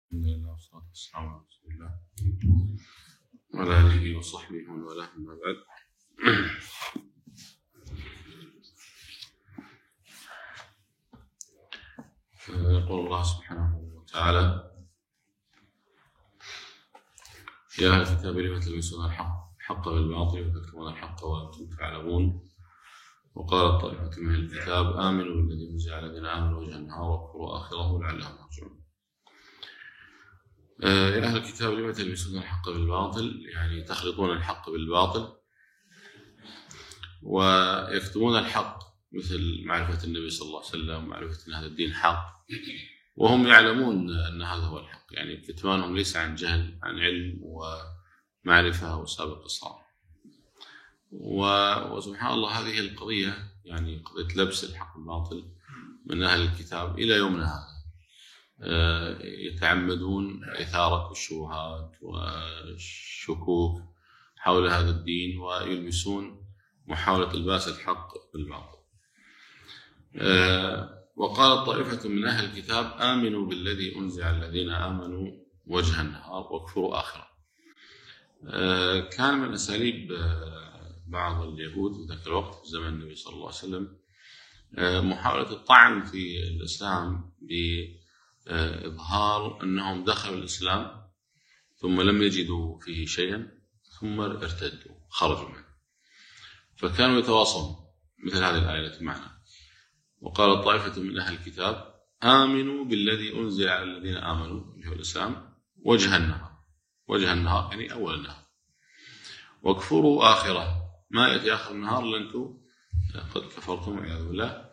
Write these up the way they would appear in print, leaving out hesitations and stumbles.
الحمد لله والصلاة والسلام على رسول الله وعلى آله وصحبه ومن والاه، أما بعد. يقول الله سبحانه وتعالى: يا أهل الكتاب لم تلبسون الحق بالباطل وتكتمون الحق وأنتم تعلمون. وقالت طائفة من الكتاب آمنوا بالذي أنزل على الذين آمنوا وجه النهار واكفروا آخره لعلهم يرجعون. يا أهل الكتاب لم تلبسون الحق بالباطل، يعني تخلطون الحق بالباطل ويكتمون الحق، مثل معرفة النبي صلى الله عليه وسلم، معرفة أن هذا الدين حق وهم يعلمون أن هذا هو الحق. يعني كتمانهم ليس عن جهل، عن علم ومعرفة وسابق إصرار. وسبحان الله هذه القضية، يعني قضية لبس الحق بالباطل من أهل الكتاب إلى يومنا هذا يتعمدون إثارة الشبهات والشكوك حول هذا الدين ويلبسون محاولة إلباس الحق بالباطل. وقال طائفة من أهل الكتاب آمنوا بالذي أنزل على الذين آمنوا وجه النهار واكفروا آخره. كان من أساليب بعض اليهود في ذاك الوقت في زمن النبي صلى الله عليه وسلم محاولة الطعن في الإسلام بإظهار أنهم دخلوا الإسلام ثم لم يجدوا فيه شيئا ثم ارتدوا خرجوا منه، فكانوا يتواصلون مثل هذه الآية التي معنا: وقال طائفة من أهل الكتاب آمنوا بالذي أنزل على الذين آمنوا في الإسلام وجه النهار. وجه النهار يعني أول النهار، واكفروا آخره، ما يأتي آخر النهار لأنتم قد كفرتم والعياذ بالله،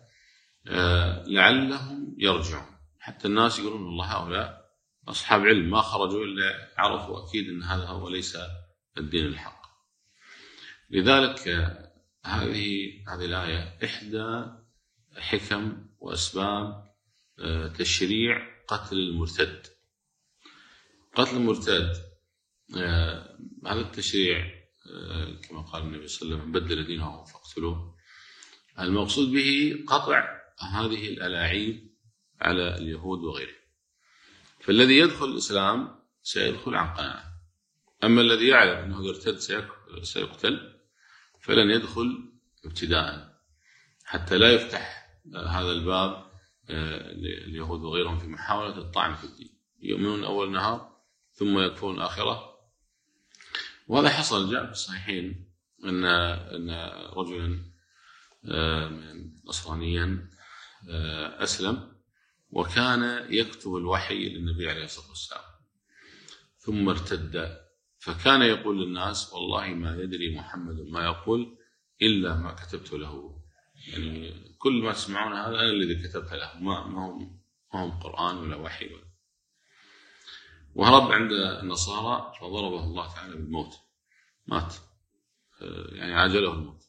لعلهم يرجعون. حتى الناس يقولون والله هؤلاء أصحاب علم ما خرجوا إلا عرفوا أكيد أن هذا هو ليس الدين الحق. لذلك هذه الآية إحدى حكم وأسباب تشريع قتل المرتد. قتل المرتد هذا التشريع كما قال النبي صلى الله عليه وسلم: بدل دينه فاقتلوه. المقصود به قطع هذه الألاعيب على اليهود وغيره. فالذي يدخل الإسلام سيدخل عن قناعة، أما الذي يعلم أنه إذا ارتد سيقتل فلن يدخل ابتداء، حتى لا يفتح هذا الباب لليهود وغيرهم في محاولة الطعن في الدين. يؤمنون أول نهار ثم يكفرون آخرة. وهذا حصل، جاء في الصحيحين أن رجلا نصرانيا أسلم وكان يكتب الوحي للنبي عليه الصلاة والسلام ثم ارتد، فكان يقول للناس: والله ما يدري محمد ما يقول إلا ما كتبت له. يعني كل ما تسمعون هذا أنا الذي كتبت له، ما هم قرآن ولا وحي ولا. وهرب عند النصارى فضربه الله تعالى بالموت، مات، يعني عاجله الموت.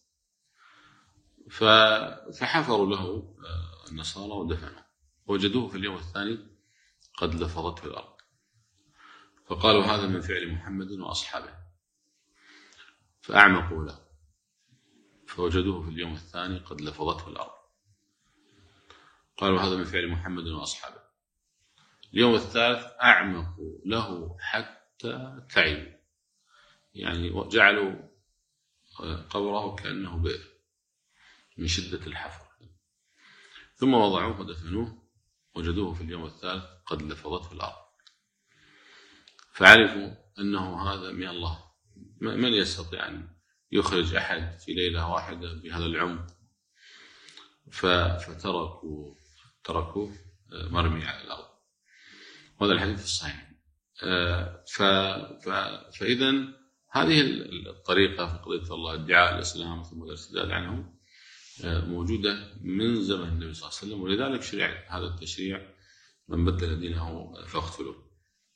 فحفروا له النصارى ودفنوه، وجدوه في اليوم الثاني قد لفظته الأرض، فقالوا هذا من فعل محمد وأصحابه، فأعمقوا له فوجدوه في اليوم الثاني قد لفظته الأرض، قالوا هذا من فعل محمد وأصحابه. اليوم الثالث أعمقوا له حتى تعبوا، يعني جعلوا قبره كأنه بئر من شدة الحفر، ثم وضعوه ودفنوه، وجدوه في اليوم الثالث قد لفظته الأرض، فعرفوا أنه هذا من الله. من يستطيع أن يخرج أحد في ليلة واحدة بهذا العمق؟ فتركوا مرمي على الأرض. وهذا الحديث الصحيح. فإذا هذه الطريقة في قضية الله، ادعاء الإسلام ثم الارتداد عنه، موجودة من زمن النبي صلى الله عليه وسلم. ولذلك شرع هذا التشريع: من بدل دينه فاقتلوه.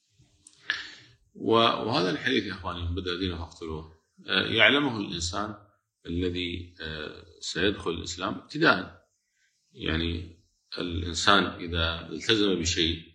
وهذا الحديث يا أخواني، من بدل دينه فاقتلوه، يعلمه الإنسان الذي سيدخل الإسلام ابتداء. يعني الإنسان إذا التزم بشيء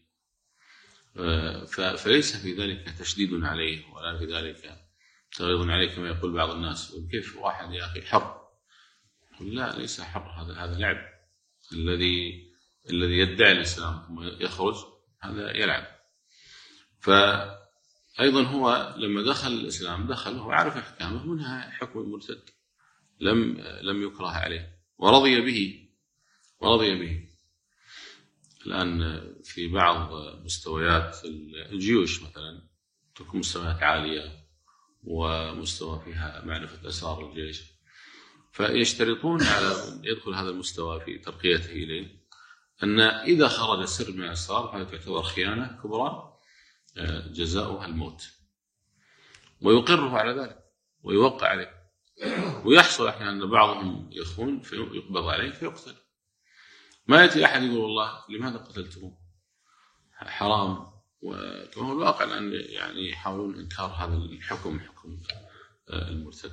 فليس في ذلك تشديد عليه ولا في ذلك تغيظ عليه كما يقول بعض الناس: كيف واحد يا أخي حر؟ لا، ليس حر، هذا لعب. الذي يدعي الإسلام ثم يخرج هذا يلعب. فأيضا هو لما دخل الإسلام دخل هو عارف أحكامه، منها حكم المرتد، لم يكره عليه ورضي به. الآن في بعض مستويات الجيوش مثلا تكون مستويات عالية ومستوى فيها معرفة أسرار الجيش، فيشترطون على من يدخل هذا المستوى في ترقيته إليه أن إذا خرج سر من الأسرار فهذا تعتبر خيانة كبرى جزاؤها الموت، ويقره على ذلك ويوقع عليه. ويحصل أحيانا أن بعضهم يخون فيقبض عليه فيقتل. ما يأتي أحد يقول والله لماذا قتلتموه حرام، وهو الواقع الآن يعني يحاولون إنكار هذا الحكم، حكم المرتد.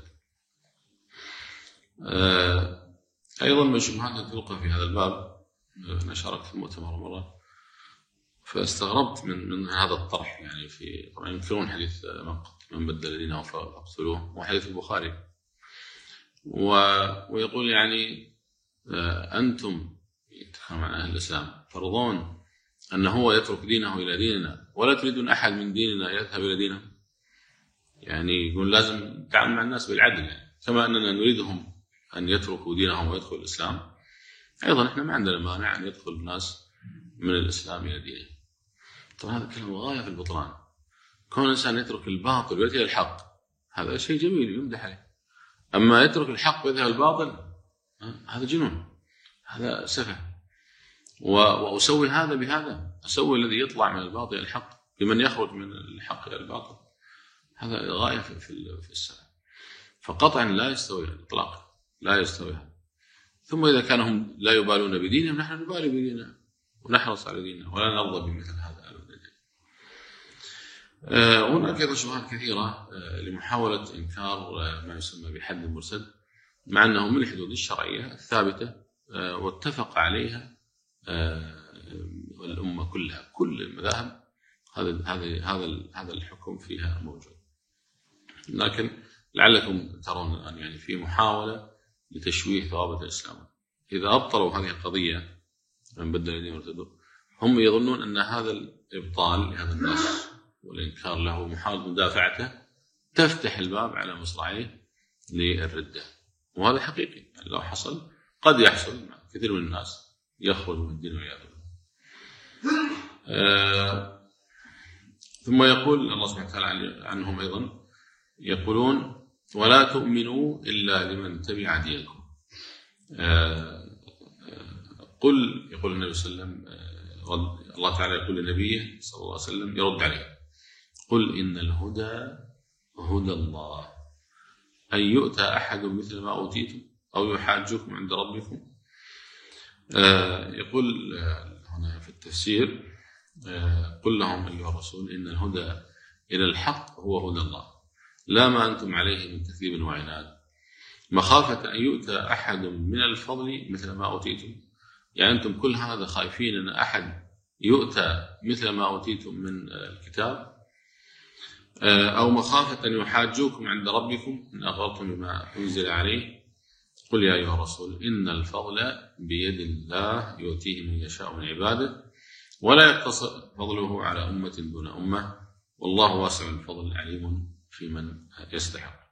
أيضا من الشبهات تلقى في هذا الباب، أنا شاركت في المؤتمر مرة فاستغربت من هذا الطرح، يعني في طبعا ينكرون حديث من بدل دينه فاقتلوه وحديث البخاري، ويقول يعني أنتم يتكلم عن أهل الإسلام ترضون أنه هو يترك دينه إلى ديننا ولا تريدون أحد من ديننا يذهب إلى دينه. يعني يقول لازم نتعامل مع الناس بالعدل، يعني كما أننا نريدهم أن يتركوا دينهم ويدخلوا الإسلام، أيضا إحنا ما عندنا مانع أن يدخل الناس من الإسلام إلى دينه. طبعا هذا كلام غاية في البطلان. كون الإنسان يترك الباطل ويأتي إلى الحق هذا شيء جميل يمدح عليه، أما يترك الحق ويذهب الباطل هذا جنون، هذا سفه. وأسوي هذا بهذا، أسوي الذي يطلع من الباطل إلى الحق بمن يخرج من الحق إلى الباطل، هذا غاية في السنة. فقطعا لا يستوي إطلاقا، لا يستوي هذا. ثم إذا كانوا هم لا يبالون بدينهم نحن نبالي بديننا ونحرص على ديننا ولا نرضى بمثل هذا أبدا. هناك أيضا شبهات كثيرة لمحاولة إنكار ما يسمى بحد المرتد، مع أنه من الحدود الشرعية الثابتة واتفق عليها الأمة كلها، كل المذاهب هذا الحكم فيها موجود. لكن لعلكم ترون الآن يعني في محاولة لتشويه ثوابت الإسلام. إذا أبطلوا هذه القضية من بدل دين مرتد، هم يظنون أن هذا الإبطال لهذا النص والإنكار له محاولة مدافعته تفتح الباب على مصراعيه للردة، وهذا حقيقي. يعني لو حصل قد يحصل مع كثير من الناس يخرج من الدين والعياذ بالله. ثم يقول الله سبحانه وتعالى عنهم أيضا، يقولون ولا تؤمنوا إلا لمن تبع دينكم. قل، يقول النبي صلى الله عليه وسلم، الله تعالى يقول لنبيه صلى الله عليه وسلم يرد عليه، قل إن الهدى هدى الله أن يؤتى أحد مثل ما أوتيتم أو يحاجوكم عند ربكم. يقول هنا في التفسير قل لهم أيها الرسول إن الهدى إلى الحق هو هدى الله لا ما أنتم عليه من تكذيب وعناد، مخافة أن يؤتى أحد من الفضل مثل ما أوتيتم. يعني أنتم كل هذا خايفين أن أحد يؤتى مثل ما أوتيتم من الكتاب، أو مخافة أن يحاجوكم عند ربكم إن أغررتم بما أنزل عليه. قل يا أيها الرسول إن الفضل بيد الله يؤتيه من يشاء من عباده ولا يقتصر فضله على أمة دون أمة والله واسع الفضل عليم في من يستحق.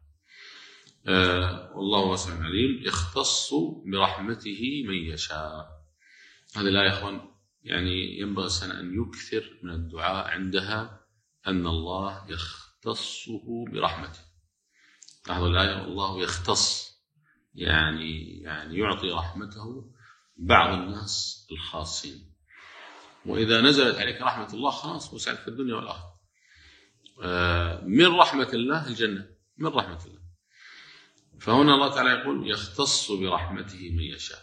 والله واسع عليم يختص برحمته من يشاء. هذه الآية يا أخوان يعني ينبغي الإنسان أن يكثر من الدعاء عندها أن الله يختصه برحمته. لاحظوا الآية والله يختص، يعني يعطي رحمته بعض الناس الخاصين، وإذا نزلت عليك رحمة الله خلاص وسعت في الدنيا والآخرة. من رحمة الله الجنة، من رحمة الله. فهنا الله تعالى يقول يختص برحمته من يشاء.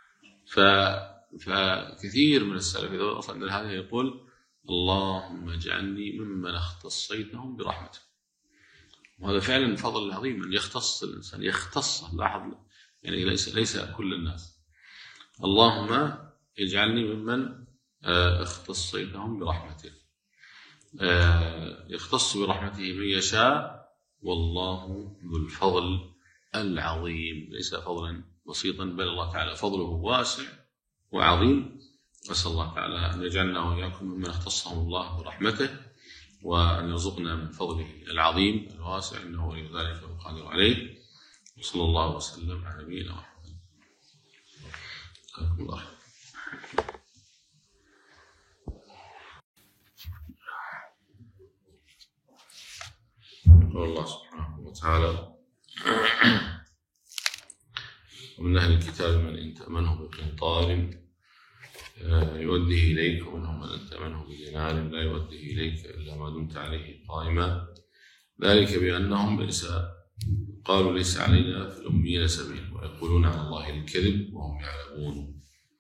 فكثير من السلف إذا وصل عند هذا يقول اللهم اجعلني ممن اختصيتهم برحمتك. وهذا فعلا فضل عظيم أن يختص الإنسان، يختص. لاحظ يعني ليس كل الناس. اللهم اجعلني ممن اختصيتهم برحمتك. يختص برحمته من يشاء والله ذو الفضل العظيم. ليس فضلا بسيطا بل الله تعالى فضله واسع وعظيم. أسأل الله تعالى أن يجعلنا وإياكم ممن اختصهم الله برحمته وأن يرزقنا من فضله العظيم الواسع، إنه ولي ذلك والقادر عليه. وصلى الله وسلم على نبينا محمد. الله. قال الله سبحانه وتعالى: ومن أهل الكتاب من إن تأمنه بقنطار يؤديه إليك، ومنهم من إن تأمنه بدينار لا يؤديه إليك إلا ما دمت عليه قائما، ذلك بأنهم قالوا ليس علينا في الأميين سبيل ويقولون على الله الكذب وهم يعلمون.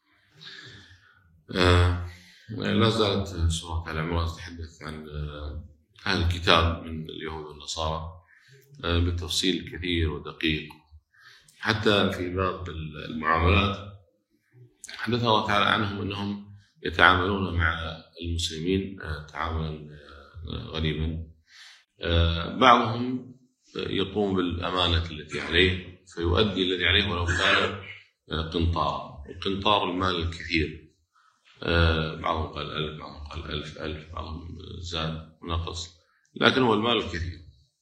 لا زالت سورة آل عمران تتحدث عن أهل الكتاب من اليهود والنصارى بالتفصيل كثير ودقيق. حتى في باب المعاملات حدث الله تعالى عنهم أنهم يتعاملون مع المسلمين تعاملا غريبا. بعضهم يقوم بالأمانة التي عليه فيؤدي الذي عليه ولو كان قنطار، القنطار المال الكثير. بعضهم قال 1000، بعضهم قال 1000، بعضهم زاد ونقص، لكن هو المال الكثير.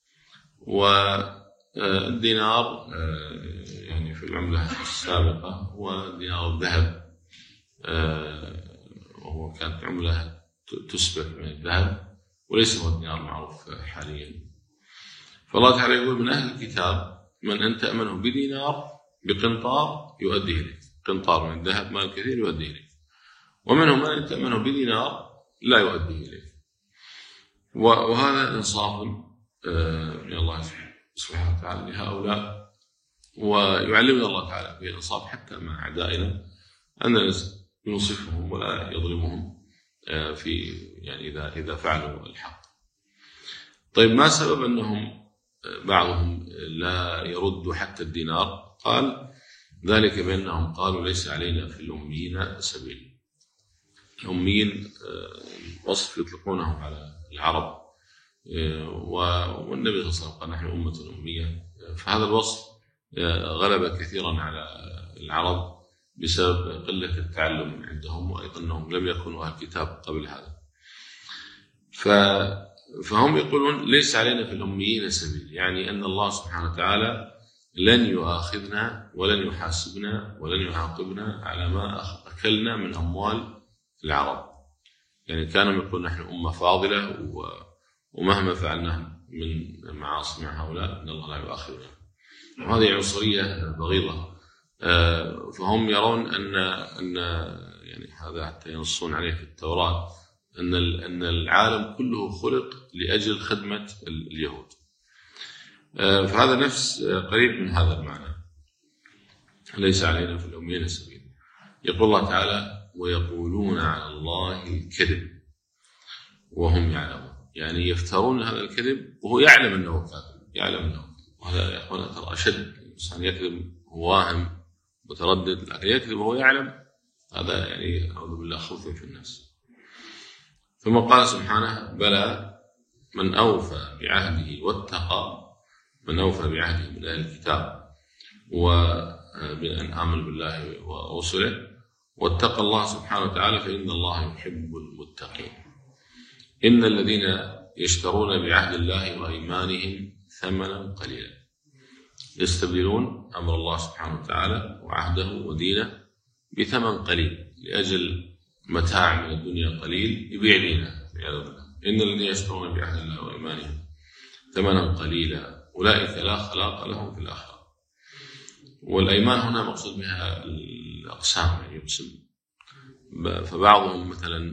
والدينار يعني في العملة السابقة هو دينار الذهب، وهو كانت عملة تسبك من الذهب وليس هو الدينار المعروف حاليا. فالله تعالى يقول: من أهل الكتاب من أن تأمنه بدينار بقنطار يؤديه إليك، قنطار من الذهب مال كثير يؤديه إليك، ومنهم من أن تأمنه بدينار لا يؤديه إليك. وهذا إنصاف من الله سبحانه وتعالى لهؤلاء، ويعلمنا الله تعالى بالإنصاف حتى مع أعدائنا أن ننصفهم ولا يظلمهم في يعني إذا فعلوا الحق. طيب، ما سبب أنهم بعضهم لا يرد حتى الدينار؟ قال: ذلك بأنهم قالوا ليس علينا في الأميين سبيل. الأميين وصف يطلقونه على العرب، والنبي صلى الله عليه وسلم قال: نحن أمة أمية. فهذا الوصف غلب كثيرا على العرب بسبب قلة التعلم عندهم، وأيضا أنهم لم يكونوا أهل كتاب قبل هذا. فهم يقولون ليس علينا في الأميين سبيل، يعني أن الله سبحانه وتعالى لن يؤاخذنا ولن يحاسبنا ولن يعاقبنا على ما أكلنا من أموال العرب. يعني كانوا يقولون نحن أمة فاضلة، ومهما فعلنا من معاصي مع هؤلاء أن الله لا يؤاخذنا. وهذه عنصرية بغيضة. فهم يرون أن يعني هذا حتى ينصون عليه في التوراة أن العالم كله خلق لأجل خدمة اليهود. فهذا نفس قريب من هذا المعنى، ليس علينا في الأميين سبيل. يقول الله تعالى: ويقولون على الله الكذب وهم يعلمون، يعني يفترون هذا الكذب وهو يعلم أنه كاذب، يعلم أنه. وهذا يا أخوانا ترى أشد. الإنسان يكذب هو واهم متردد، لكن يكذب وهو يعلم، هذا يعني أعوذ بالله خوف في الناس. ثم قال سبحانه: بلى من أوفى بعهده واتقى، من أوفى بعهده من أهل الكتاب وبأن آمن بالله ورسله واتقى الله سبحانه وتعالى فإن الله يحب المتقين. إن الذين يشترون بعهد الله وأيمانهم ثمنا قليلا يستبدلون أمر الله سبحانه وتعالى وعهده ودينه بثمن قليل لأجل متاع من الدنيا قليل يبيع دينه. إن الذين يشترون بعهد الله وأيمانهم ثمنا قليلا أولئك لا خلاق لهم في الآخرة. والأيمان هنا مقصود بها الأقسام، يعني يقسم. فبعضهم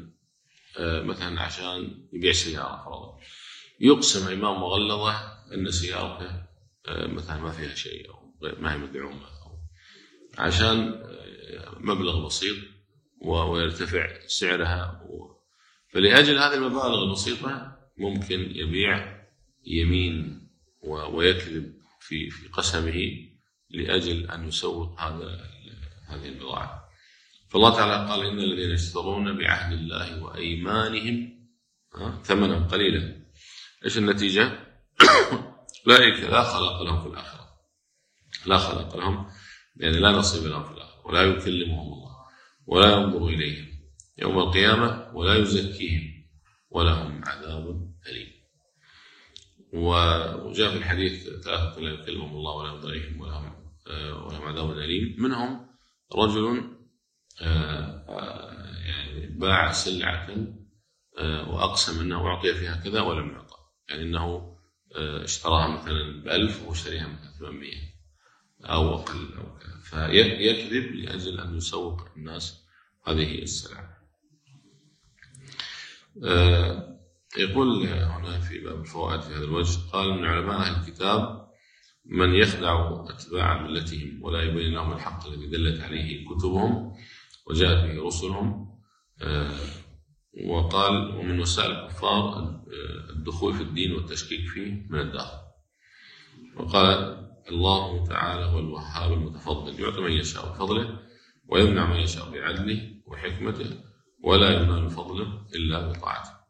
مثلا عشان يبيع سيارة فرضا يقسم أيمان مغلظة أن سيارته مثلا ما فيها شيء أو ما هي مدعومة، أو عشان مبلغ بسيط ويرتفع سعرها. فلأجل هذه المبالغ البسيطة ممكن يبيع يمين ويكذب في قسمه لأجل أن يسوق هذه البضاعة. فالله تعالى قال: إن الذين يشترون بعهد الله وأيمانهم ثمنا قليلا. إيش النتيجة؟ أولئك لا خلاق لهم في الآخرة، لا خلاق لهم يعني لا نصيب لهم في الآخرة، ولا يكلمهم الله ولا ينظر إليهم يوم القيامة ولا يزكيهم ولهم عذاب أليم. وجاء في الحديث 3 لا يكلمهم الله ولا يضيعهم ولهم عذاب أليم. منهم رجل يعني باع سلعة وأقسم أنه أعطي فيها كذا ولم يعطى، يعني أنه اشتراها مثلا ب1000 واشتريها مثلا 800 أو أقل أو كذا، فيكذب لأجل أن يسوق الناس هذه السلعة. يقول هنا في باب الفوائد في هذا الوجه، قال من علماء أهل الكتاب من يخدع أتباع ملتهم ولا يبين لهم الحق الذي دلت عليه كتبهم وجاءت به رسلهم. وقال ومن وسائل الكفار الدخول في الدين والتشكيك فيه من الداخل. وقال الله تعالى هو الوهاب المتفضل يعطي من يشاء بفضله ويمنع من يشاء بعدله وحكمته ولا ينال فضله إلا بطاعته.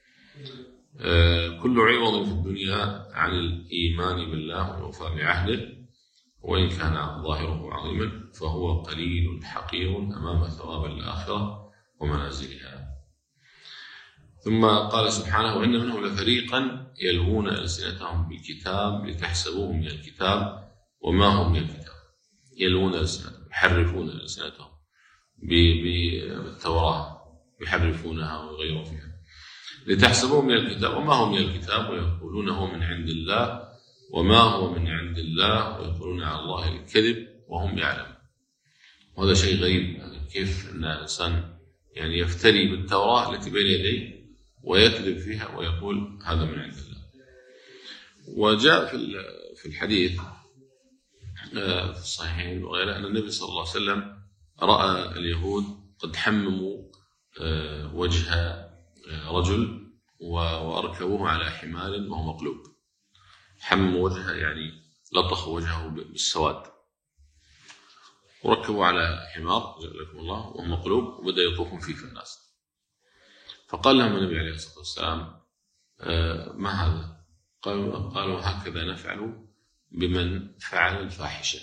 كل عوض في الدنيا عن الإيمان بالله والوفاء بعهده وإن كان ظاهره عظيما فهو قليل حقير أمام ثواب الآخرة ومنازلها. ثم قال سبحانه وإن منهم لفريقا يلوون ألسنتهم بالكتاب لتحسبوه من الكتاب وما هم من الكتاب. يلوون ألسنتهم، يحرفون ألسنتهم بالتوراة، يحرفونها ويغيرون فيها لتحسبوه من الكتاب وما هو من الكتاب ويقولون هو من عند الله وما هو من عند الله ويقولون على الله الكذب وهم يعلمون. وهذا شيء غريب، يعني كيف أن الإنسان يعني يفتري بالتوراة التي بين يديه ويكذب فيها ويقول هذا من عند الله. وجاء في الحديث في الصحيحين وغيره أن النبي صلى الله عليه وسلم رأى اليهود قد حمموا وجه رجل وأركبوه على حمار وهو مقلوب. حمموا وجهه يعني لطخوا وجهه بالسواد وركبوا على حمار جزاكم الله وهو مقلوب وبدأ يطوفون فيه في الناس. فقال لهم النبي عليه الصلاة والسلام ما هذا؟ قالوا هكذا نفعل بمن فعل الفاحشة.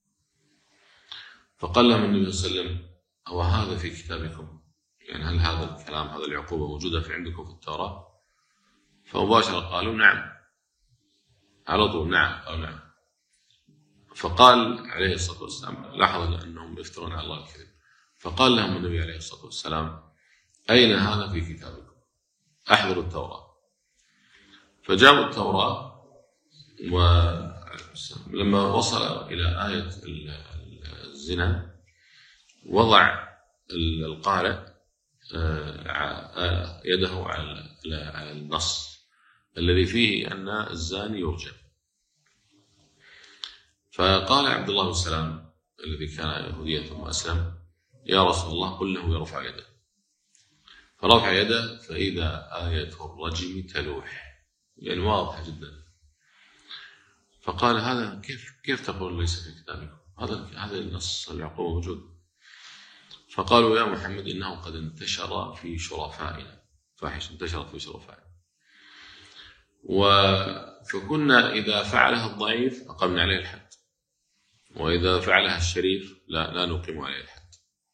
فقال لهم النبي صلى الله عليه وسلم أو هذا في كتابكم؟ يعني هل هذا الكلام هذا العقوبة موجودة في عندكم في التوراة؟ فمباشرة قالوا نعم، على طول نعم أو نعم. فقال عليه الصلاة والسلام لاحظوا أنهم يفترون على الله الكذب، فقال لهم النبي عليه الصلاة والسلام أين هذا في كتابكم؟ أحضروا التوراة. فجابوا التوراة ولما وصل إلى آية الزنا وضع القارئ يده على النص الذي فيه أن الزاني يرجم. فقال عبد الله بن سلام الذي كان يهوديا ثم أسلم يا رسول الله قل له يرفع يده. فرفع يده فإذا آية الرجم تلوح، يعني واضحة جدا. فقال هذا كيف تقول ليس في كتابكم؟ هذا النص العقوبة موجود. فقالوا يا محمد إنه قد انتشر في شرفائنا، فاحش انتشرت في شرفائنا، فكنا إذا فعلها الضعيف أقمنا عليه الحد وإذا فعلها الشريف لا نقيم عليه الحد،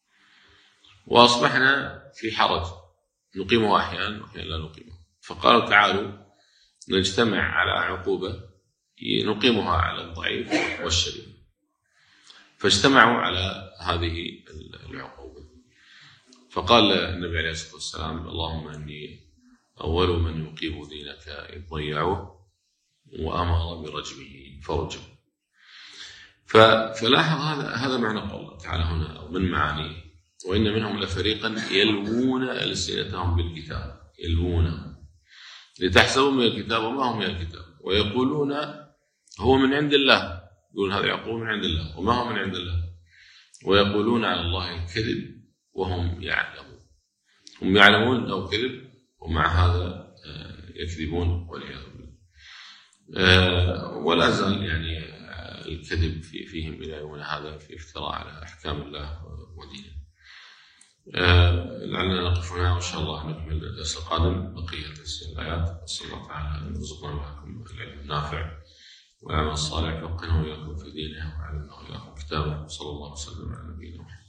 وأصبحنا في حرج نقيمه أحيانا وأحيانا لا نقيمه. فقالوا تعالوا نجتمع على عقوبة نقيمها على الضعيف والشريف. فاجتمعوا على هذه العقوبة. فقال النبي عليه الصلاة والسلام اللهم إني أول من يقيم دينك إذ ضيعوه وأمر برجمه فرجم. فلاحظ هذا معنى قول الله تعالى هنا أو من معانيه وإن منهم لفريقا يلوون ألسنتهم بالكتاب، يلوون لتحسبوا من الكتاب وما هم من الكتاب ويقولون هو من عند الله، يقولون هذا يعقوب من عند الله وما هو من عند الله، ويقولون على الله الكذب وهم يعلمون. هم يعلمون أنه كذب ومع هذا يكذبون والعياذ بالله. ولا زال يعني الكذب فيهم إلى يومنا هذا في افتراء على أحكام الله ودينه. لعلنا نقف هنا وإن شاء الله نكمل الدرس القادم بقية الآيات. نسأل الله تعالى أن يرزقنا وإياكم العلم النافع والعمل الصالح، ويفقهنا وإياكم في دينه ويعلمنا وإياكم كتابه. صلى الله وسلم على نبينا محمد.